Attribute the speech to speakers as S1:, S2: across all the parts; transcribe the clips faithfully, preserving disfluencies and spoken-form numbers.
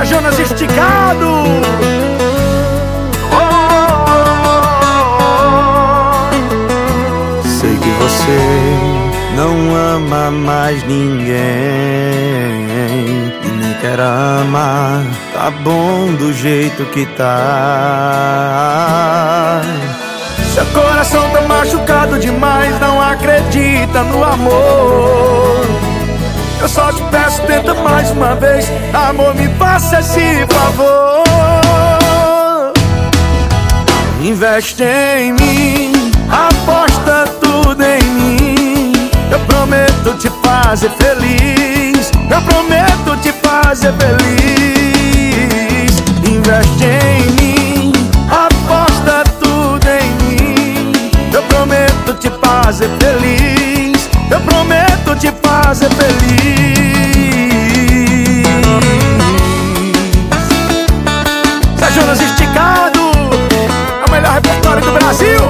S1: Jonas Esticado.
S2: Sei que você não ama mais ninguém e nem quer amar. Tá bom do jeito que tá.
S1: Seu coração tá machucado demais, não acredita no amor. Eu só te peço, tenta mais uma vez. Amor, me faça esse favor. Investe em mim, aposta tudo em mim. Eu prometo te fazer feliz. Eu prometo te fazer feliz. Investe em mim, aposta tudo em mim. Eu prometo te fazer feliz. Eu prometo te fazer feliz. Zé Jonas Esticado é o melhor repertório do Brasil.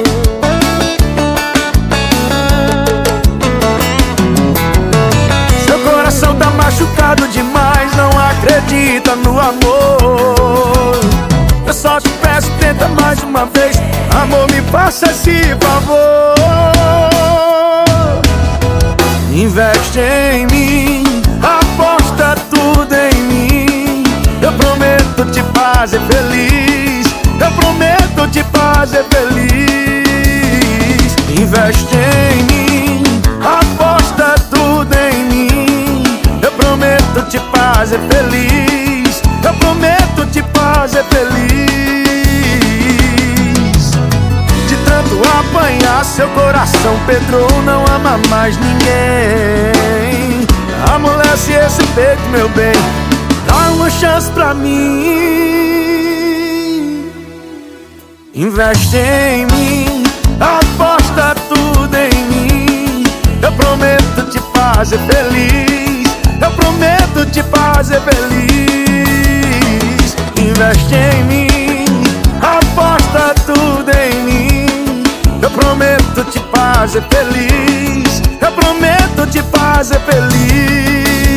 S1: Seu coração tá machucado demais, não acredita no amor. Eu só te peço, tenta mais uma vez. Amor, me faça esse favor. Investe em mim, aposta tudo em mim. Eu prometo te fazer feliz. Eu prometo te fazer feliz. Investe em mim, aposta tudo em mim. Eu prometo te fazer feliz. Eu prometo te fazer feliz. De tanto apanhar, seu coração pedrou, não ama mais ninguém. Amolece esse peito, meu bem, dá uma chance pra mim. Investe em mim, aposta tudo em mim. Eu prometo te fazer feliz. Eu prometo te fazer feliz. Investe em mim, aposta tudo em mim. Eu prometo te fazer feliz. Eu prometo te fazer feliz.